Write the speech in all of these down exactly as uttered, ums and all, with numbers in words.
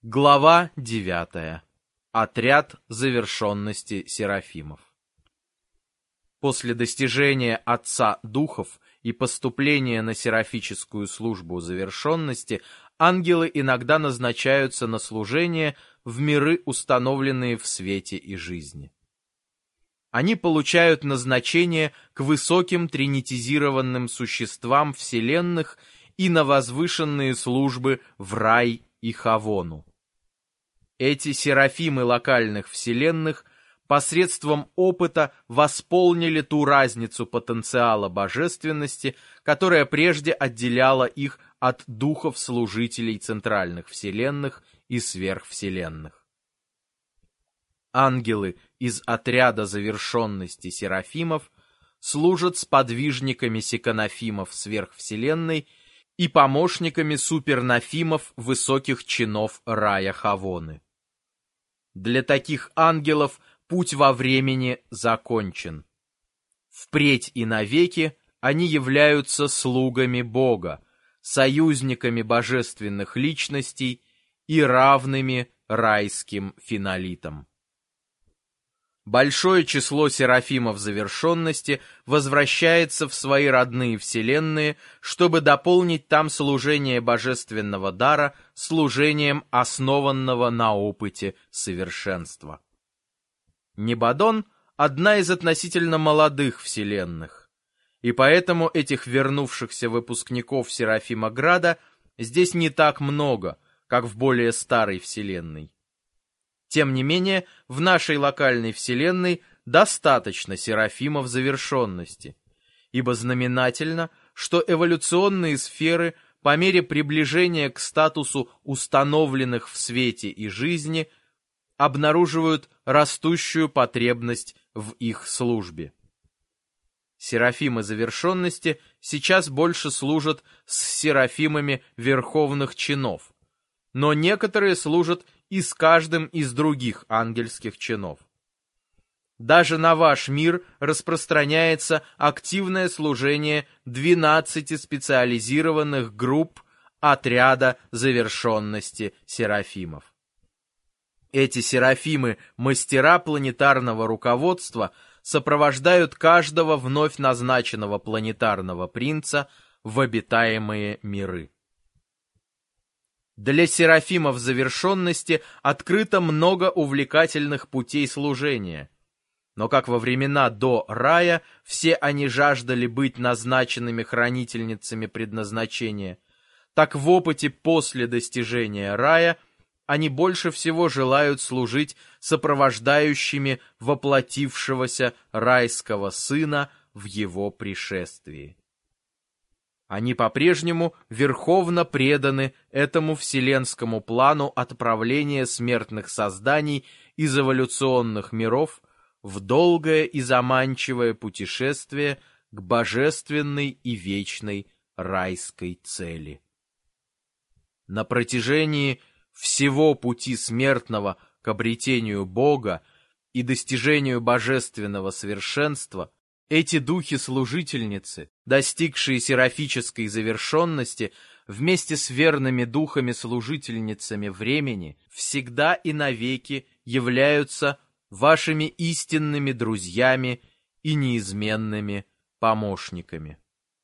Глава девятая. Отряд завершенности серафимов. После достижения Отца Духов и поступления на серафическую службу завершенности ангелы иногда назначаются на служение в миры, установленные в свете и жизни. Они получают назначение к высоким тринитизированным существам вселенных и на возвышенные службы в рай и хавону. Эти серафимы локальных вселенных посредством опыта восполнили ту разницу потенциала божественности, которая прежде отделяла их от духов-служителей центральных вселенных и сверхвселенных. Ангелы из отряда завершенности серафимов служат сподвижниками секонофимов сверхвселенной и помощниками супернофимов высоких чинов рая Хавоны. Для таких ангелов путь во времени закончен. Впредь и навеки они являются слугами Бога, союзниками божественных личностей и равными райским финолитам. Большое число серафимов завершенности возвращается в свои родные вселенные, чтобы дополнить там служение божественного дара служением, основанного на опыте совершенства. Небадон — одна из относительно молодых вселенных, и поэтому этих вернувшихся выпускников Серафимограда здесь не так много, как в более старой вселенной. Тем не менее, в нашей локальной вселенной достаточно серафимов завершенности, ибо знаменательно, что эволюционные сферы по мере приближения к статусу установленных в свете и жизни обнаруживают растущую потребность в их службе. Серафимы завершенности сейчас больше служат с серафимами верховных чинов, но некоторые служат и с каждым из других ангельских чинов. Даже на ваш мир распространяется активное служение двенадцати специализированных групп отряда завершенности серафимов. Эти серафимы, мастера планетарного руководства, сопровождают каждого вновь назначенного планетарного принца в обитаемые миры. Для серафимов завершенности открыто много увлекательных путей служения, но как во времена до рая все они жаждали быть назначенными хранительницами предназначения, так в опыте после достижения рая они больше всего желают служить сопровождающими воплотившегося райского сына в его пришествии. Они по-прежнему верховно преданы этому вселенскому плану отправления смертных созданий из эволюционных миров в долгое и заманчивое путешествие к божественной и вечной райской цели. На протяжении всего пути смертного к обретению Бога и достижению божественного совершенства эти духи-служительницы, достигшие серафической завершенности, вместе с верными духами-служительницами времени, всегда и навеки являются вашими истинными друзьями и неизменными помощниками.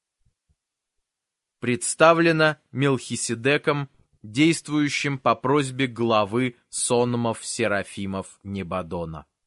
Представлено Мелхиседеком, действующим по просьбе главы сонмов Серафимов Небадона.